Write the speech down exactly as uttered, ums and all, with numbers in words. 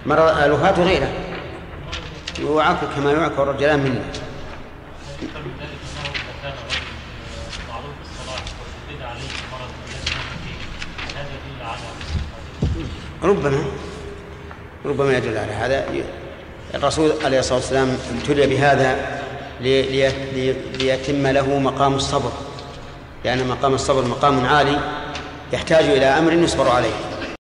مرض الوفاة غيره يوعك كما يوعك الرجلان منا. ربما ربما يدل على هذا. الرسول عليه الصلاة والسلام ابتلي بهذا ليتم له مقام الصبر، لأن مقام الصبر مقام عالي يحتاج إلى أمر يصبر عليه.